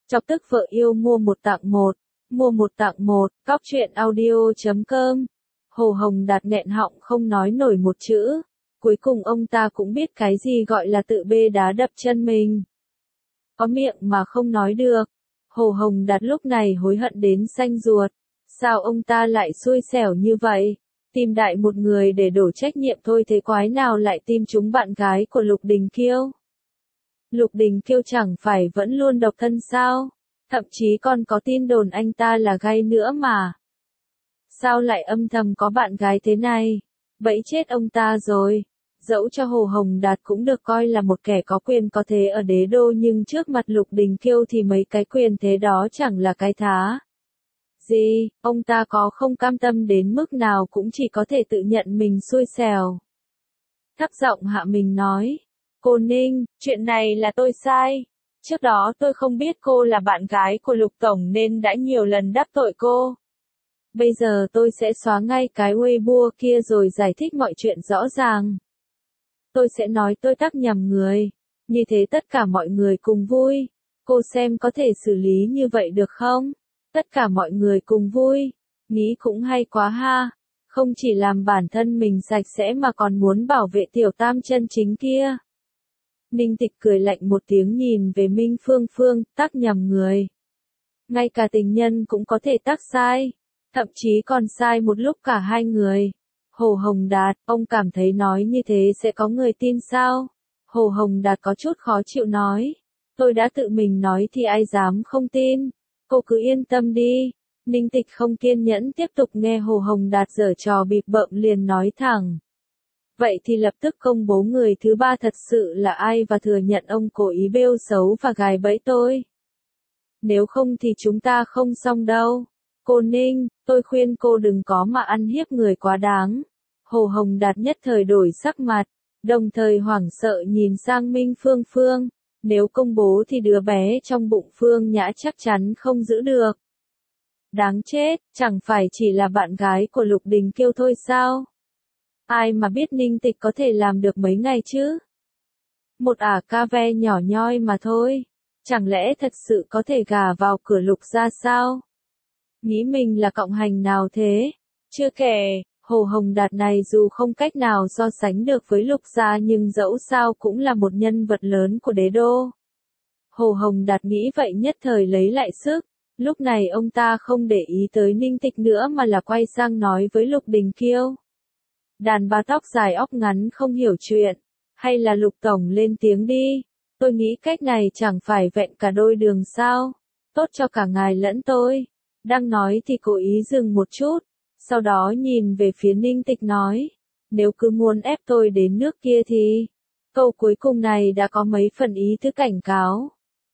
Chọc tức vợ yêu mua một tặng một. Mua một tặng một, cóc truyện audio.com. Hồ Hồng Đạt nghẹn họng không nói nổi một chữ. Cuối cùng ông ta cũng biết cái gì gọi là tự bê đá đập chân mình. Có miệng mà không nói được. Hồ Hồng Đạt lúc này hối hận đến xanh ruột. Sao ông ta lại xui xẻo như vậy? Tìm đại một người để đổ trách nhiệm thôi, thế quái nào lại tìm trúng bạn gái của Lục Đình Kiêu? Lục Đình Kiêu chẳng phải vẫn luôn độc thân sao? Thậm chí còn có tin đồn anh ta là gay nữa mà. Sao lại âm thầm có bạn gái thế này? Bẫy chết ông ta rồi. Dẫu cho Hồ Hồng Đạt cũng được coi là một kẻ có quyền có thế ở đế đô, nhưng trước mặt Lục Đình Kiêu thì mấy cái quyền thế đó chẳng là cái thá gì. Ông ta có không cam tâm đến mức nào cũng chỉ có thể tự nhận mình xui xẻo. Thấp giọng hạ mình nói. Cô Ninh, chuyện này là tôi sai. Trước đó tôi không biết cô là bạn gái của Lục Tổng nên đã nhiều lần đắc tội cô. Bây giờ tôi sẽ xóa ngay cái Weibo kia rồi giải thích mọi chuyện rõ ràng. Tôi sẽ nói tôi tắc nhầm người. Như thế tất cả mọi người cùng vui. Cô xem có thể xử lý như vậy được không? Tất cả mọi người cùng vui. Nghĩ cũng hay quá ha. Không chỉ làm bản thân mình sạch sẽ mà còn muốn bảo vệ tiểu tam chân chính kia. Ninh Tịch cười lạnh một tiếng nhìn về Minh Phương Phương, tắc nhầm người. Ngay cả tình nhân cũng có thể tắc sai. Thậm chí còn sai một lúc cả hai người. Hồ Hồng Đạt, ông cảm thấy nói như thế sẽ có người tin sao? Hồ Hồng Đạt có chút khó chịu nói. Tôi đã tự mình nói thì ai dám không tin. Cô cứ yên tâm đi. Ninh Tịch không kiên nhẫn tiếp tục nghe Hồ Hồng Đạt giở trò bịp bợm liền nói thẳng. Vậy thì lập tức công bố người thứ ba thật sự là ai và thừa nhận ông cố ý bêu xấu và gài bẫy tôi. Nếu không thì chúng ta không xong đâu. Cô Ninh, tôi khuyên cô đừng có mà ăn hiếp người quá đáng. Hồ Hồng Đạt nhất thời đổi sắc mặt, đồng thời hoảng sợ nhìn sang Minh Phương Phương. Nếu công bố thì đứa bé trong bụng Phương Nhã chắc chắn không giữ được. Đáng chết, chẳng phải chỉ là bạn gái của Lục Đình Kiêu thôi sao? Ai mà biết Ninh Tịch có thể làm được mấy ngày chứ? Một ca ve nhỏ nhoi mà thôi. Chẳng lẽ thật sự có thể gả vào cửa Lục gia sao? Nghĩ mình là cộng hành nào thế? Chưa kể, Hồ Hồng Đạt này dù không cách nào so sánh được với Lục gia nhưng dẫu sao cũng là một nhân vật lớn của đế đô. Hồ Hồng Đạt nghĩ vậy nhất thời lấy lại sức. Lúc này ông ta không để ý tới Ninh Tịch nữa mà là quay sang nói với Lục Đình Kiêu. Đàn bà tóc dài óc ngắn không hiểu chuyện. Hay là Lục Tổng lên tiếng đi. Tôi nghĩ cách này chẳng phải vẹn cả đôi đường sao. Tốt cho cả ngài lẫn tôi. Đang nói thì cố ý dừng một chút. Sau đó nhìn về phía Ninh Tịch nói. Nếu cứ muốn ép tôi đến nước kia thì. Câu cuối cùng này đã có mấy phần ý tứ cảnh cáo.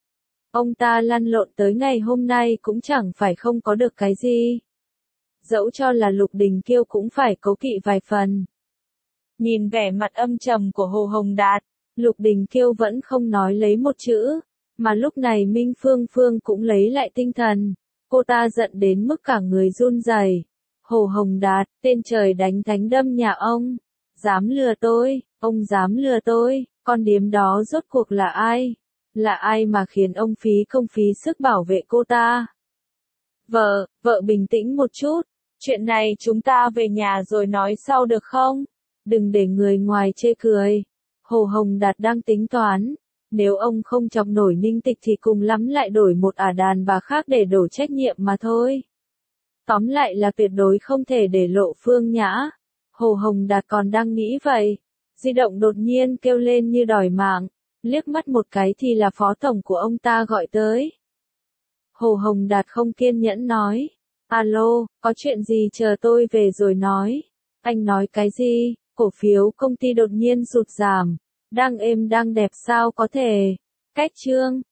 Ông ta lăn lộn tới ngày hôm nay cũng chẳng phải không có được cái gì. Dẫu cho là Lục Đình Kiêu cũng phải cố kỵ vài phần. Nhìn vẻ mặt âm trầm của Hồ Hồng Đạt, Lục Đình Kiêu vẫn không nói lấy một chữ. Mà lúc này Minh Phương Phương cũng lấy lại tinh thần. Cô ta giận đến mức cả người run rẩy. Hồ Hồng Đạt, tên trời đánh thánh đâm nhà ông. Dám lừa tôi, ông dám lừa tôi, con điếm đó rốt cuộc là ai? Là ai mà khiến ông phí công phí sức bảo vệ cô ta? Vợ bình tĩnh một chút. Chuyện này chúng ta về nhà rồi nói sau được không? Đừng để người ngoài chê cười. Hồ Hồng Đạt đang tính toán. Nếu ông không chọc nổi Ninh Tịch thì cùng lắm lại đổi một đàn bà khác để đổ trách nhiệm mà thôi. Tóm lại là tuyệt đối không thể để lộ Phương Nhã. Hồ Hồng Đạt còn đang nghĩ vậy. Di động đột nhiên kêu lên như đòi mạng. Liếc mắt một cái thì là phó tổng của ông ta gọi tới. Hồ Hồng Đạt không kiên nhẫn nói. Alo, có chuyện gì chờ tôi về rồi nói. Anh nói cái gì? Cổ phiếu công ty đột nhiên sụt giảm. Đang êm đang đẹp sao có thể. Cách chương.